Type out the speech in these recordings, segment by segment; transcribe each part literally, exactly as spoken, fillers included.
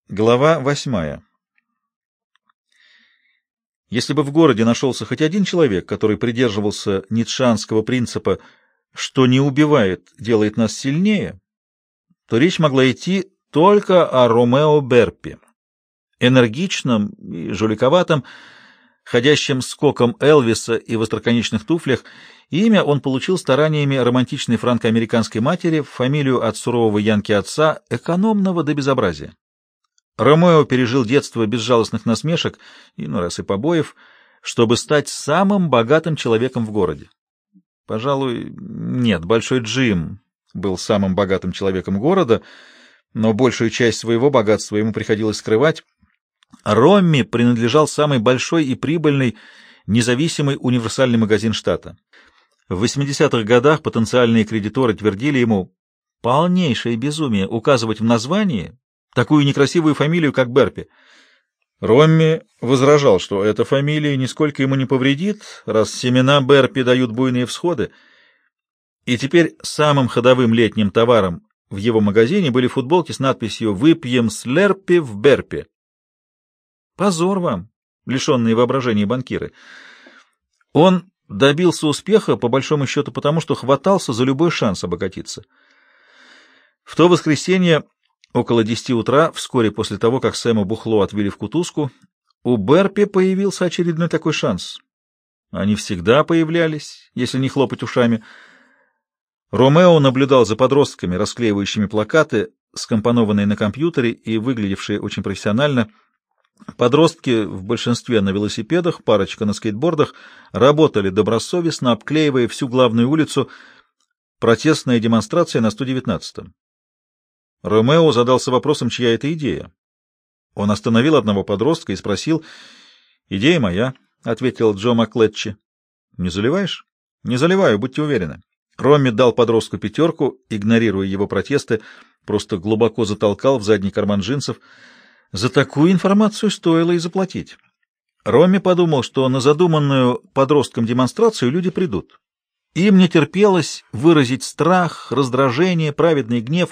Глава восьмая. Если бы в городе нашелся хоть один человек, который придерживался ницшеанского принципа «что не убивает, делает нас сильнее», то речь могла идти только о Ромео Берпи, энергичном и жуликоватом, ходящем скоком Элвиса и в остроконечных туфлях. Имя он получил стараниями романтичной франко-американской матери, фамилию от сурового янки отца, экономного до безобразия. Ромео пережил детство безжалостных насмешек, иной раз и побоев, чтобы стать самым богатым человеком в городе. Пожалуй, нет, Большой Джим был самым богатым человеком города, но большую часть своего богатства ему приходилось скрывать. Ромми принадлежал самый большой и прибыльный независимый универсальный магазин штата. В восьмидесятых годах потенциальные кредиторы твердили ему: полнейшее безумие указывать в названии такую некрасивую фамилию, как Берпи. Ромми возражал, что эта фамилия нисколько ему не повредит, раз семена Берпи дают буйные всходы. И теперь самым ходовым летним товаром в его магазине были футболки с надписью «Выпьем слерпи в Берпи». Позор вам, лишенные воображения банкиры. Он добился успеха, по большому счету, потому что хватался за любой шанс обогатиться. В то воскресенье около десяти утра, вскоре после того, как Сэма Бухло отвели в кутузку, у Берпи появился очередной такой шанс. Они всегда появлялись, если не хлопать ушами. Ромео наблюдал за подростками, расклеивающими плакаты, скомпонованные на компьютере и выглядевшие очень профессионально. Подростки, в большинстве на велосипедах, парочка на скейтбордах, работали добросовестно, обклеивая всю главную улицу. Протестная демонстрация на сто девятнадцатом. Ромео задался вопросом, чья это идея. Он остановил одного подростка и спросил: «Идея моя», — ответил Джо Маклетчи. «Не заливаешь?» «Не заливаю, будьте уверены». Ромми дал подростку пятерку, игнорируя его протесты, просто глубоко затолкал в задний карман джинсов. За такую информацию стоило и заплатить. Ромми подумал, что на задуманную подростком демонстрацию люди придут. Им не терпелось выразить страх, раздражение, праведный гнев.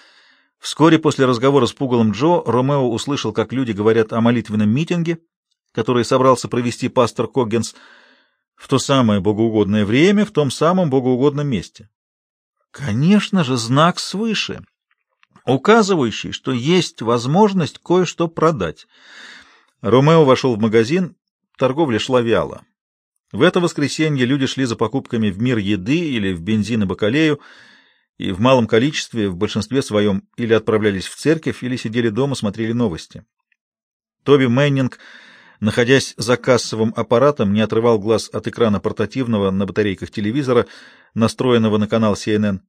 Вскоре после разговора с пугалом Джо Ромео услышал, как люди говорят о молитвенном митинге, который собрался провести пастор Коггинс в то самое богоугодное время, в том самом богоугодном месте. Конечно же, знак свыше, указывающий, что есть возможность кое-что продать. Ромео вошел в магазин, торговля шла вяло. В это воскресенье люди шли за покупками в мир еды или в бензин и бакалею, и в малом количестве, в большинстве своем, или отправлялись в церковь, или сидели дома, смотрели новости. Тоби Мэннинг, находясь за кассовым аппаратом, не отрывал глаз от экрана портативного на батарейках телевизора, настроенного на канал си эн эн.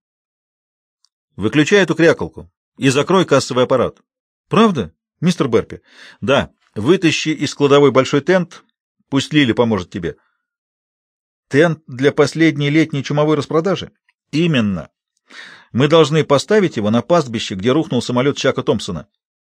«Выключай эту крякалку и закрой кассовый аппарат». «Правда, мистер Берпи?» «Да. Вытащи из кладовой большой тент, пусть Лили поможет тебе». «Тент для последней летней чумовой распродажи?» «Именно. Мы должны поставить его на пастбище, где рухнул самолет Чака Томпсона».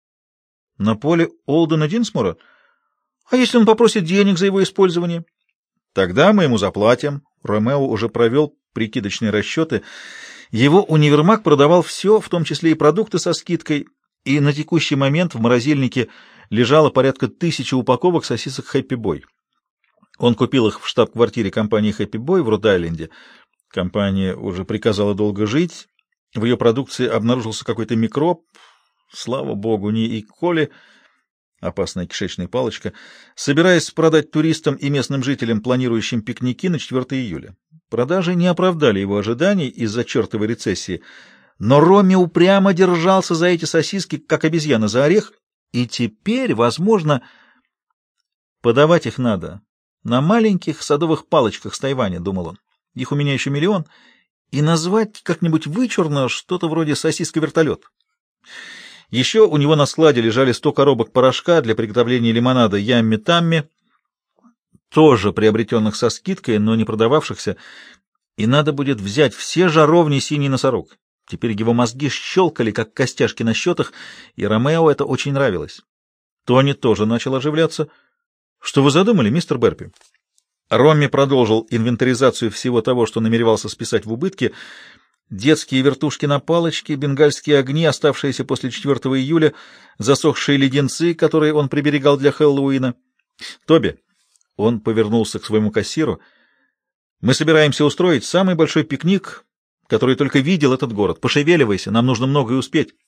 «На поле Олдена Динсмора? А если он попросит денег за его использование?» «Тогда мы ему заплатим». Ромео уже провел прикидочные расчеты. Его универмаг продавал все, в том числе и продукты со скидкой, и на текущий момент в морозильнике лежало порядка тысячи упаковок сосисок «Хэппи Бой». Он купил их в штаб-квартире компании «Хэппи Бой» в Род-Айленде. Компания уже приказала долго жить. В ее продукции обнаружился какой-то микроб, слава богу, не и коли, опасная кишечная палочка, собираясь продать туристам и местным жителям, планирующим пикники на четвёртое июля. Продажи не оправдали его ожиданий из-за чертовой рецессии, но Ромми упрямо держался за эти сосиски, как обезьяна за орех, и теперь, возможно, подавать их надо на маленьких садовых палочках с Тайваня, думал он. Их у меня еще миллион, и назвать как-нибудь вычурно что-то вроде сосиска-вертолет. Еще у него на складе лежали сто коробок порошка для приготовления лимонада Ямми-Тамми, тоже приобретенных со скидкой, но не продававшихся, и надо будет взять все жаровни «Синий носорог». Теперь его мозги щелкали, как костяшки на счетах, и Ромео это очень нравилось. Тони тоже начал оживляться. «Что вы задумали, мистер Берпи?» Ромми продолжил инвентаризацию всего того, что намеревался списать в убытки. детские вертушки на палочке, бенгальские огни, оставшиеся после четвёртого июля, засохшие леденцы, которые он приберегал для Хэллоуина. Тоби, он повернулся к своему кассиру, мы собираемся устроить самый большой пикник, который только видел этот город. Пошевеливайся, нам нужно многое успеть.